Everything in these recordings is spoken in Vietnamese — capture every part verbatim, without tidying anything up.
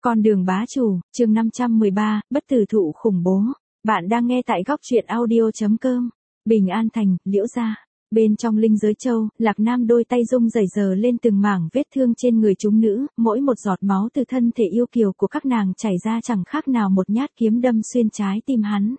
Con đường bá chủ, chương năm trăm mười ba, bất tử thụ khủng bố. Bạn đang nghe tại góc truyện audio chấm com. Bình An Thành, Liễu gia. Bên trong linh giới châu, Lạc Nam đôi tay rung rẩy rờ lên từng mảng vết thương trên người chúng nữ, mỗi một giọt máu từ thân thể yêu kiều của các nàng chảy ra chẳng khác nào một nhát kiếm đâm xuyên trái tim hắn.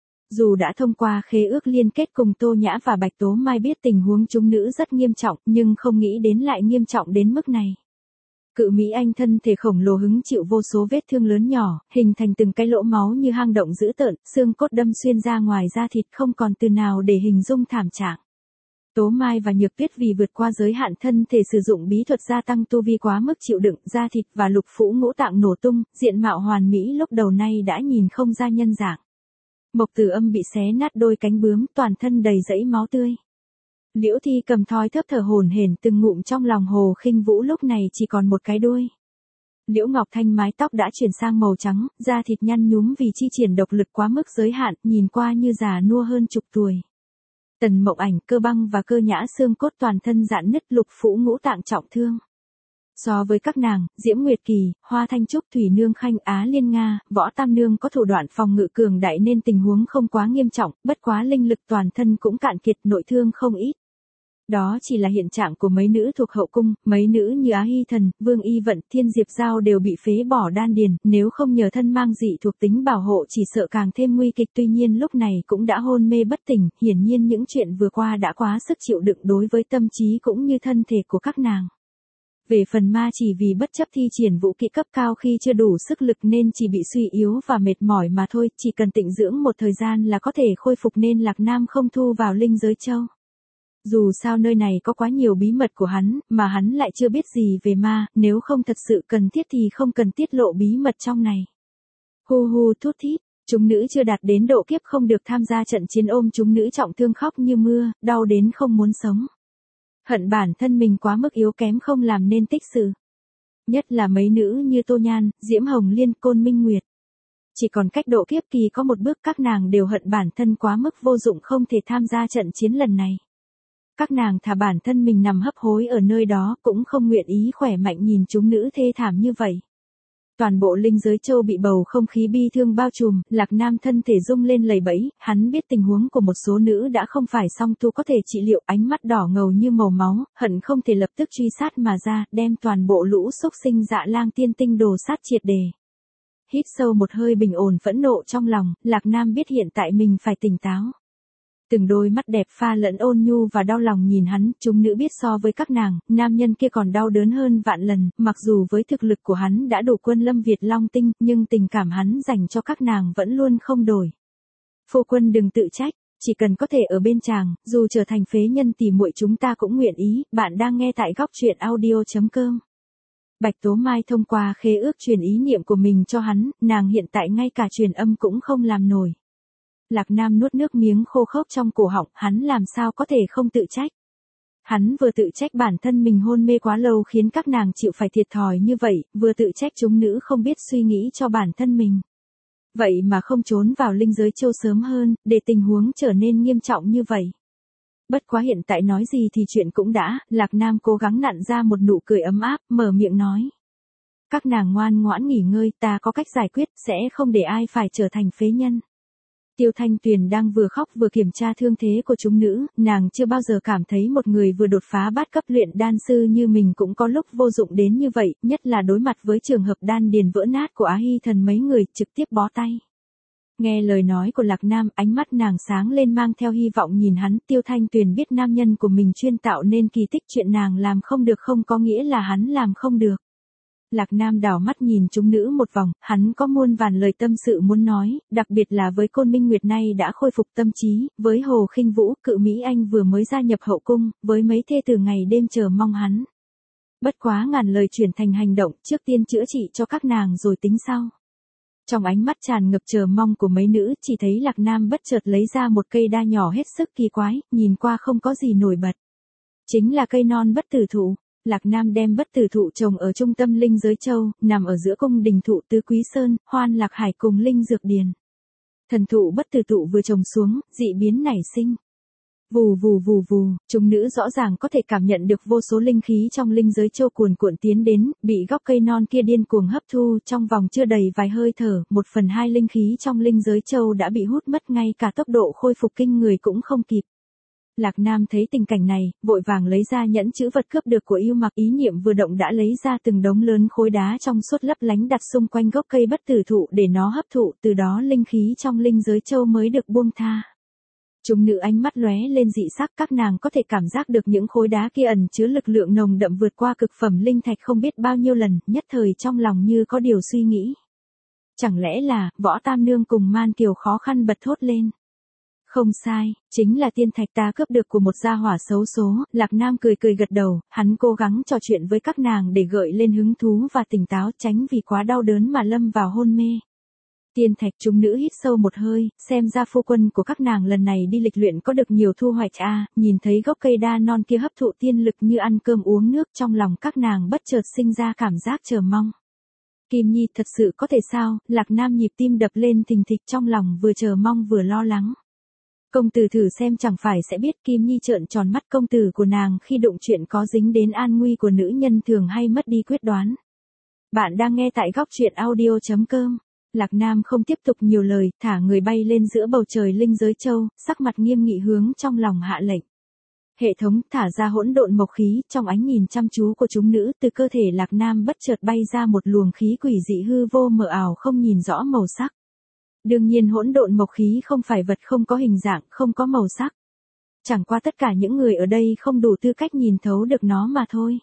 Dù đã thông qua khế ước liên kết cùng Tô Nhã và Bạch Tố Mai biết tình huống chúng nữ rất nghiêm trọng, nhưng không nghĩ đến lại nghiêm trọng đến mức này. Cự Mỹ Anh thân thể khổng lồ hứng chịu vô số vết thương lớn nhỏ, hình thành từng cái lỗ máu như hang động dữ tợn, xương cốt đâm xuyên ra ngoài da thịt không còn từ nào để hình dung thảm trạng. Tố Mai và Nhược Tuyết vì vượt qua giới hạn thân thể sử dụng bí thuật gia tăng tu vi quá mức chịu đựng, da thịt và lục phủ ngũ tạng nổ tung, diện mạo hoàn mỹ lúc đầu nay đã nhìn không ra nhân dạng. Mộc Tử Âm bị xé nát đôi cánh bướm, toàn thân đầy rẫy máu tươi. Liễu Thi cầm thoi thấp thở hổn hển từng ngụm trong lòng Hồ Khinh Vũ lúc này chỉ còn một cái đuôi. Liễu Ngọc Thanh mái tóc đã chuyển sang màu trắng, da thịt nhăn nhúm vì chi triển độc lực quá mức giới hạn, nhìn qua như già nua hơn chục tuổi. Tần Mộng Ảnh, Cơ Băng và Cơ Nhã xương cốt toàn thân rạn nứt, lục phủ ngũ tạng trọng thương. So với các nàng, Diễm Nguyệt Kỳ, Hoa Thanh Trúc, Thủy Nương Khanh, Á Liên Nga, Võ Tam Nương có thủ đoạn phòng ngự cường đại nên tình huống không quá nghiêm trọng, bất quá linh lực toàn thân cũng cạn kiệt, nội thương không ít. Đó chỉ là hiện trạng của mấy nữ thuộc hậu cung, mấy nữ như Á Hy Thần, Vương Y Vận, Thiên Diệp Giao đều bị phế bỏ đan điền, nếu không nhờ thân mang dị thuộc tính bảo hộ chỉ sợ càng thêm nguy kịch, tuy nhiên lúc này cũng đã hôn mê bất tỉnh, hiển nhiên những chuyện vừa qua đã quá sức chịu đựng đối với tâm trí cũng như thân thể của các nàng. Về phần ma chỉ vì bất chấp thi triển vũ kỹ cấp cao khi chưa đủ sức lực nên chỉ bị suy yếu và mệt mỏi mà thôi, chỉ cần tịnh dưỡng một thời gian là có thể khôi phục nên Lạc Nam không thu vào linh giới châu. Dù sao nơi này có quá nhiều bí mật của hắn, mà hắn lại chưa biết gì về ma, nếu không thật sự cần thiết thì không cần tiết lộ bí mật trong này. Hu hu thút thít, chúng nữ chưa đạt đến độ kiếp không được tham gia trận chiến ôm chúng nữ trọng thương khóc như mưa, đau đến không muốn sống. Hận bản thân mình quá mức yếu kém không làm nên tích sự. Nhất là mấy nữ như Tô Nhan, Diễm Hồng Liên, Côn Minh Nguyệt. Chỉ còn cách độ kiếp kỳ có một bước, các nàng đều hận bản thân quá mức vô dụng không thể tham gia trận chiến lần này. Các nàng thà bản thân mình nằm hấp hối ở nơi đó cũng không nguyện ý khỏe mạnh nhìn chúng nữ thê thảm như vậy. Toàn bộ linh giới châu bị bầu không khí bi thương bao trùm, Lạc Nam thân thể rung lên lầy bẫy, hắn biết tình huống của một số nữ đã không phải song tu có thể trị liệu, ánh mắt đỏ ngầu như màu máu, hận không thể lập tức truy sát mà ra, đem toàn bộ lũ xúc sinh Dạ Lang tiên tinh đồ sát triệt đề. Hít sâu một hơi bình ổn phẫn nộ trong lòng, Lạc Nam biết hiện tại mình phải tỉnh táo. Từng đôi mắt đẹp pha lẫn ôn nhu và đau lòng nhìn hắn, chúng nữ biết so với các nàng, nam nhân kia còn đau đớn hơn vạn lần, mặc dù với thực lực của hắn đã đủ quân lâm Việt Long Tinh, nhưng tình cảm hắn dành cho các nàng vẫn luôn không đổi. Phu quân đừng tự trách, chỉ cần có thể ở bên chàng, dù trở thành phế nhân tỉ muội chúng ta cũng nguyện ý, bạn đang nghe tại góc truyện audio chấm com. Bạch Tố Mai thông qua khế ước truyền ý niệm của mình cho hắn, nàng hiện tại ngay cả truyền âm cũng không làm nổi. Lạc Nam nuốt nước miếng khô khốc trong cổ họng, hắn làm sao có thể không tự trách. Hắn vừa tự trách bản thân mình hôn mê quá lâu khiến các nàng chịu phải thiệt thòi như vậy, vừa tự trách chúng nữ không biết suy nghĩ cho bản thân mình. Vậy mà không trốn vào linh giới châu sớm hơn, để tình huống trở nên nghiêm trọng như vậy. Bất quá hiện tại nói gì thì chuyện cũng đã, Lạc Nam cố gắng nặn ra một nụ cười ấm áp, mở miệng nói. Các nàng ngoan ngoãn nghỉ ngơi, ta có cách giải quyết, sẽ không để ai phải trở thành phế nhân. Tiêu Thanh Tuyền đang vừa khóc vừa kiểm tra thương thế của chúng nữ, nàng chưa bao giờ cảm thấy một người vừa đột phá bát cấp luyện đan sư như mình cũng có lúc vô dụng đến như vậy, nhất là đối mặt với trường hợp đan điền vỡ nát của Á Hy Thần mấy người trực tiếp bó tay. Nghe lời nói của Lạc Nam, ánh mắt nàng sáng lên mang theo hy vọng nhìn hắn, Tiêu Thanh Tuyền biết nam nhân của mình chuyên tạo nên kỳ tích, chuyện nàng làm không được không có nghĩa là hắn làm không được. Lạc Nam đảo mắt nhìn chúng nữ một vòng, hắn có muôn vàn lời tâm sự muốn nói, đặc biệt là với Côn Minh Nguyệt nay đã khôi phục tâm trí, với Hồ Khinh Vũ, Cự Mỹ Anh vừa mới gia nhập hậu cung, với mấy thê từ ngày đêm chờ mong hắn. Bất quá ngàn lời chuyển thành hành động, trước tiên chữa trị cho các nàng rồi tính sau. Trong ánh mắt tràn ngập chờ mong của mấy nữ, chỉ thấy Lạc Nam bất chợt lấy ra một cây đa nhỏ hết sức kỳ quái, nhìn qua không có gì nổi bật. Chính là cây non bất tử thụ. Lạc Nam đem bất tử thụ trồng ở trung tâm linh giới châu, nằm ở giữa cung đình thụ Tứ Quý Sơn, Hoan Lạc Hải cùng linh dược điền. Thần thụ bất tử thụ vừa trồng xuống, dị biến nảy sinh. Vù vù vù vù, chúng nữ rõ ràng có thể cảm nhận được vô số linh khí trong linh giới châu cuồn cuộn tiến đến, bị gốc cây non kia điên cuồng hấp thu, trong vòng chưa đầy vài hơi thở, một phần hai linh khí trong linh giới châu đã bị hút mất, ngay cả tốc độ khôi phục kinh người cũng không kịp. Lạc Nam thấy tình cảnh này, vội vàng lấy ra nhẫn chữ vật cướp được của Yêu Mặc, ý niệm vừa động đã lấy ra từng đống lớn khối đá trong suốt lấp lánh đặt xung quanh gốc cây bất tử thụ để nó hấp thụ, từ đó linh khí trong linh giới châu mới được buông tha. Chúng nữ ánh mắt lóe lên dị sắc, các nàng có thể cảm giác được những khối đá kia ẩn chứa lực lượng nồng đậm vượt qua cực phẩm linh thạch không biết bao nhiêu lần, nhất thời trong lòng như có điều suy nghĩ. Chẳng lẽ là, Võ Tam Nương cùng Man Kiều khó khăn bật thốt lên. Không sai, chính là tiên thạch ta cướp được của một gia hỏa xấu số. Lạc Nam cười cười gật đầu, hắn cố gắng trò chuyện với các nàng để gợi lên hứng thú và tỉnh táo, tránh vì quá đau đớn mà lâm vào hôn mê. Tiên thạch, chúng nữ hít sâu một hơi, xem ra phu quân của các nàng lần này đi lịch luyện có được nhiều thu hoạch a. À, nhìn thấy gốc cây đa non kia hấp thụ tiên lực như ăn cơm uống nước, trong lòng các nàng bất chợt sinh ra cảm giác chờ mong. Kim Nhi thật sự có thể sao? Lạc Nam nhịp tim đập lên thình thịch, trong lòng vừa chờ mong vừa lo lắng. Công tử thử xem chẳng phải sẽ biết. Kim Nhi trợn tròn mắt, công tử của nàng khi đụng chuyện có dính đến an nguy của nữ nhân thường hay mất đi quyết đoán. Bạn đang nghe tại góc truyện audio chấm com. Lạc Nam không tiếp tục nhiều lời, thả người bay lên giữa bầu trời linh giới châu, sắc mặt nghiêm nghị hướng trong lòng hạ lệnh. Hệ thống thả ra hỗn độn mộc khí, trong ánh nhìn chăm chú của chúng nữ, từ cơ thể Lạc Nam bất chợt bay ra một luồng khí quỷ dị hư vô mờ ảo không nhìn rõ màu sắc. Đương nhiên hỗn độn mộc khí không phải vật không có hình dạng, không có màu sắc. Chẳng qua tất cả những người ở đây không đủ tư cách nhìn thấu được nó mà thôi.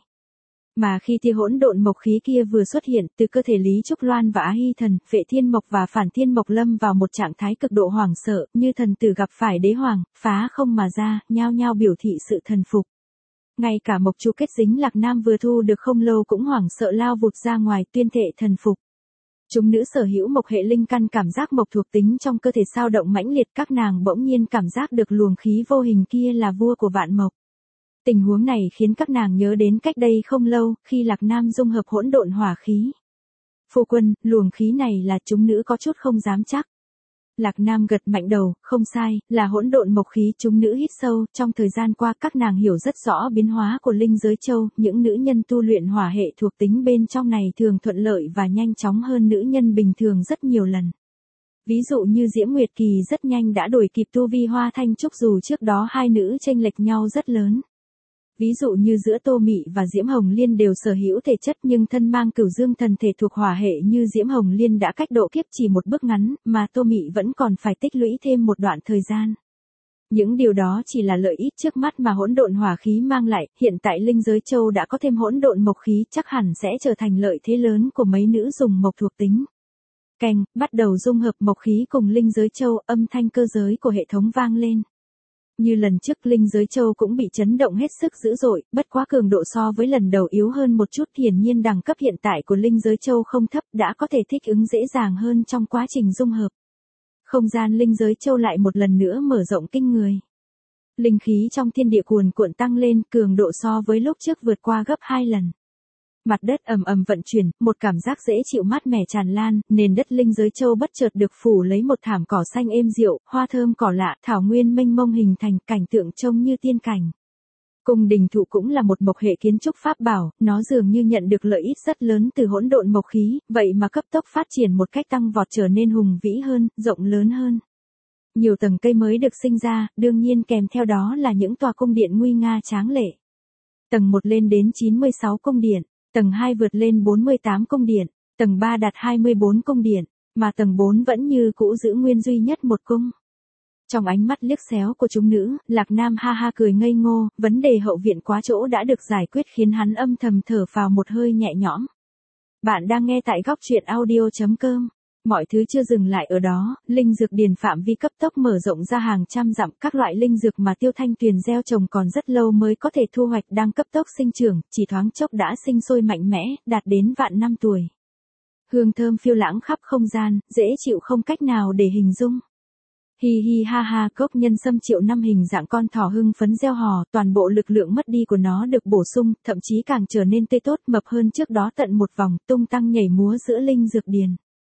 Mà khi tia hỗn độn mộc khí kia vừa xuất hiện, từ cơ thể Lý Trúc Loan và Á Hy Thần, Vệ Thiên Mộc và Phản Thiên Mộc lâm vào một trạng thái cực độ hoảng sợ, như thần tử gặp phải đế hoàng, phá không mà ra, nhao nhao biểu thị sự thần phục. Ngay cả Mộc Chu Kết dính Lạc Nam vừa thu được không lâu cũng hoảng sợ lao vụt ra ngoài, tuyên thệ thần phục. Chúng nữ sở hữu mộc hệ linh căn, cảm giác mộc thuộc tính trong cơ thể sao động mãnh liệt, các nàng bỗng nhiên cảm giác được luồng khí vô hình kia là vua của vạn mộc. Tình huống này khiến các nàng nhớ đến cách đây không lâu, khi Lạc Nam dung hợp hỗn độn hỏa khí. Phu quân, luồng khí này là, chúng nữ có chút không dám chắc. Lạc Nam gật mạnh đầu, không sai, là hỗn độn mộc khí. Chúng nữ hít sâu, trong thời gian qua các nàng hiểu rất rõ biến hóa của linh giới châu, những nữ nhân tu luyện hỏa hệ thuộc tính bên trong này thường thuận lợi và nhanh chóng hơn nữ nhân bình thường rất nhiều lần. Ví dụ như Diễm Nguyệt Kỳ rất nhanh đã đuổi kịp tu vi Hoa Thanh Trúc dù trước đó hai nữ chênh lệch nhau rất lớn. Ví dụ như giữa Tô Mị và Diễm Hồng Liên đều sở hữu thể chất nhưng thân mang cửu dương thần thể thuộc hỏa hệ, như Diễm Hồng Liên đã cách độ kiếp chỉ một bước ngắn, mà Tô Mị vẫn còn phải tích lũy thêm một đoạn thời gian. Những điều đó chỉ là lợi ích trước mắt mà hỗn độn hỏa khí mang lại, hiện tại linh giới châu đã có thêm hỗn độn mộc khí, chắc hẳn sẽ trở thành lợi thế lớn của mấy nữ dùng mộc thuộc tính. Keng, bắt đầu dung hợp mộc khí cùng linh giới châu, âm thanh cơ giới của hệ thống vang lên. Như lần trước, linh giới châu cũng bị chấn động hết sức dữ dội, bất quá cường độ so với lần đầu yếu hơn một chút, hiển nhiên đẳng cấp hiện tại của linh giới châu không thấp, đã có thể thích ứng dễ dàng hơn trong quá trình dung hợp. Không gian linh giới châu lại một lần nữa mở rộng kinh người. Linh khí trong thiên địa cuồn cuộn tăng lên, cường độ so với lúc trước vượt qua gấp hai lần. Mặt đất ầm ầm vận chuyển, một cảm giác dễ chịu mát mẻ tràn lan, nền đất linh giới châu bất chợt được phủ lấy một thảm cỏ xanh êm dịu, hoa thơm cỏ lạ, thảo nguyên mênh mông hình thành cảnh tượng trông như tiên cảnh. Cung đình thụ cũng là một mộc hệ kiến trúc pháp bảo, nó dường như nhận được lợi ích rất lớn từ hỗn độn mộc khí, vậy mà cấp tốc phát triển một cách tăng vọt, trở nên hùng vĩ hơn, rộng lớn hơn. Nhiều tầng cây mới được sinh ra, đương nhiên kèm theo đó là những tòa cung điện nguy nga tráng lệ. Tầng một lên đến chín mươi sáu cung điện. Tầng hai vượt lên bốn mươi tám cung điện, tầng ba đạt hai mươi bốn cung điện, mà tầng bốn vẫn như cũ giữ nguyên duy nhất một cung. Trong ánh mắt liếc xéo của chúng nữ, Lạc Nam ha ha cười ngây ngô, vấn đề hậu viện quá chỗ đã được giải quyết khiến hắn âm thầm thở phào một hơi nhẹ nhõm. Bạn đang nghe tại góc truyện audio chấm com. Mọi thứ chưa dừng lại ở đó, linh dược điền phạm vi cấp tốc mở rộng ra hàng trăm dặm, các loại linh dược mà Tiêu Thanh Tuyền gieo trồng còn rất lâu mới có thể thu hoạch đang cấp tốc sinh trưởng, chỉ thoáng chốc đã sinh sôi mạnh mẽ, đạt đến vạn năm tuổi. Hương thơm phiêu lãng khắp không gian, dễ chịu không cách nào để hình dung. Hi hi ha ha, cốc nhân sâm triệu năm hình dạng con thỏ hưng phấn reo hò, toàn bộ lực lượng mất đi của nó được bổ sung, thậm chí càng trở nên tươi tốt, mập hơn trước đó tận một vòng, tung tăng nhảy múa giữa linh dược điền.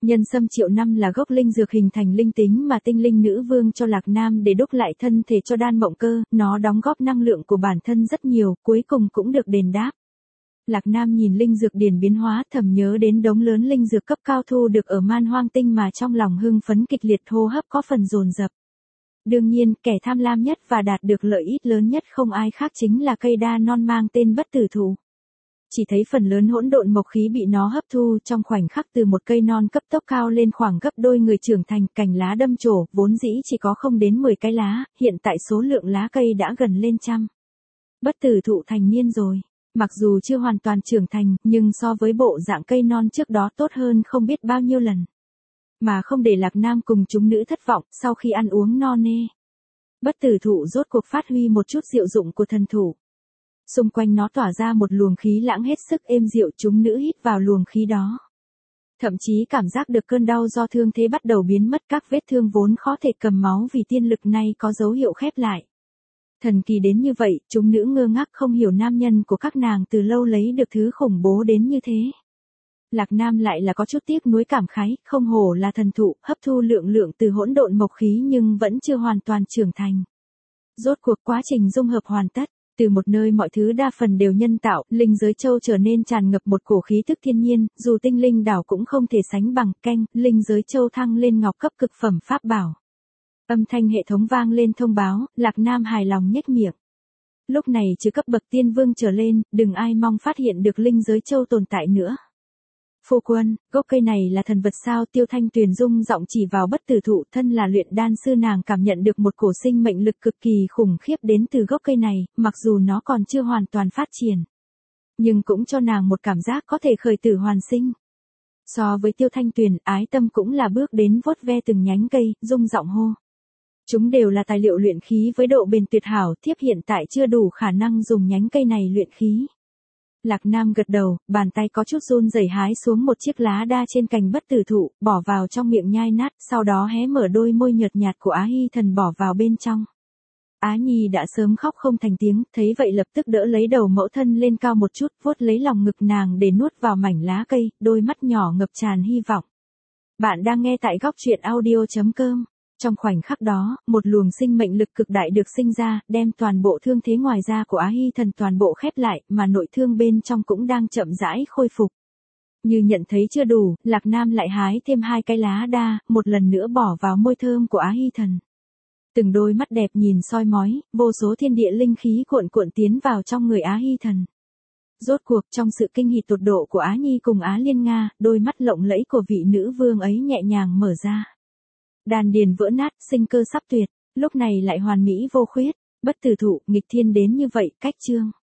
Nhân sâm triệu năm là gốc linh dược hình thành linh tính mà tinh linh nữ vương cho Lạc Nam để đúc lại thân thể cho đan mộng cơ, nó đóng góp năng lượng của bản thân rất nhiều, cuối cùng cũng được đền đáp. Lạc Nam nhìn linh dược điển biến hóa thầm nhớ đến đống lớn linh dược cấp cao thu được ở Man Hoang Tinh mà trong lòng hưng phấn kịch liệt, hô hấp có phần dồn dập. Đương nhiên, kẻ tham lam nhất và đạt được lợi ích lớn nhất không ai khác chính là cây đa non mang tên bất tử thụ. Chỉ thấy phần lớn hỗn độn mộc khí bị nó hấp thu trong khoảnh khắc, từ một cây non cấp tốc cao lên khoảng gấp đôi người trưởng thành, cành lá đâm trổ, vốn dĩ chỉ có không đến mười cái lá, hiện tại số lượng lá cây đã gần lên trăm. Bất tử thụ thành niên rồi. Mặc dù chưa hoàn toàn trưởng thành, nhưng so với bộ dạng cây non trước đó tốt hơn không biết bao nhiêu lần. Mà không để Lạc Nam cùng chúng nữ thất vọng, sau khi ăn uống no nê, bất tử thụ rốt cuộc phát huy một chút diệu dụng của thần thụ. Xung quanh nó tỏa ra một luồng khí lãng hết sức êm dịu, chúng nữ hít vào luồng khí đó. Thậm chí cảm giác được cơn đau do thương thế bắt đầu biến mất, các vết thương vốn khó thể cầm máu vì tiên lực nay có dấu hiệu khép lại. Thần kỳ đến như vậy, chúng nữ ngơ ngác không hiểu nam nhân của các nàng từ lâu lấy được thứ khủng bố đến như thế. Lạc Nam lại là có chút tiếc nuối cảm khái, không hổ là thần thụ, hấp thu lượng lượng từ hỗn độn mộc khí nhưng vẫn chưa hoàn toàn trưởng thành. Rốt cuộc quá trình dung hợp hoàn tất, từ một nơi mọi thứ đa phần đều nhân tạo, linh giới châu trở nên tràn ngập một cổ khí thức thiên nhiên, dù tinh linh đảo cũng không thể sánh bằng. Canh, linh giới châu thăng lên ngọc cấp cực phẩm pháp bảo. Âm thanh hệ thống vang lên thông báo, Lạc Nam hài lòng nhếch miệng. Lúc này trừ cấp bậc tiên vương trở lên, đừng ai mong phát hiện được linh giới châu tồn tại nữa. Phu quân, gốc cây này là thần vật sao? Tiêu Thanh Tuyền rung giọng chỉ vào bất tử thụ, thân là luyện đan sư nàng cảm nhận được một cổ sinh mệnh lực cực kỳ khủng khiếp đến từ gốc cây này, mặc dù nó còn chưa hoàn toàn phát triển. Nhưng cũng cho nàng một cảm giác có thể khởi tử hoàn sinh. So với Tiêu Thanh Tuyền, Ái Tâm cũng là bước đến vuốt ve từng nhánh cây, rung giọng hô. Chúng đều là tài liệu luyện khí với độ bền tuyệt hảo, thiếp hiện tại chưa đủ khả năng dùng nhánh cây này luyện khí. Lạc Nam gật đầu, bàn tay có chút run rẩy hái xuống một chiếc lá đa trên cành bất tử thụ, bỏ vào trong miệng nhai nát, sau đó hé mở đôi môi nhợt nhạt của Á Hy Thần bỏ vào bên trong. Á Nhi đã sớm khóc không thành tiếng, thấy vậy lập tức đỡ lấy đầu mẫu thân lên cao một chút, vuốt lấy lòng ngực nàng để nuốt vào mảnh lá cây, đôi mắt nhỏ ngập tràn hy vọng. Bạn đang nghe tại góc truyện audio chấm com. Trong khoảnh khắc đó, một luồng sinh mệnh lực cực đại được sinh ra, đem toàn bộ thương thế ngoài da của Á Hy Thần toàn bộ khép lại, mà nội thương bên trong cũng đang chậm rãi khôi phục. Như nhận thấy chưa đủ, Lạc Nam lại hái thêm hai cái lá đa, một lần nữa bỏ vào môi thơm của Á Hy Thần. Từng đôi mắt đẹp nhìn soi mói, vô số thiên địa linh khí cuộn cuộn tiến vào trong người Á Hy Thần. Rốt cuộc trong sự kinh hỉ tột độ của Á Nhi cùng Á Liên Nga, đôi mắt lộng lẫy của vị nữ vương ấy nhẹ nhàng mở ra. Đan điền vỡ nát, sinh cơ sắp tuyệt, lúc này lại hoàn mỹ vô khuyết, bất tử thụ, nghịch thiên đến như vậy, cách chương.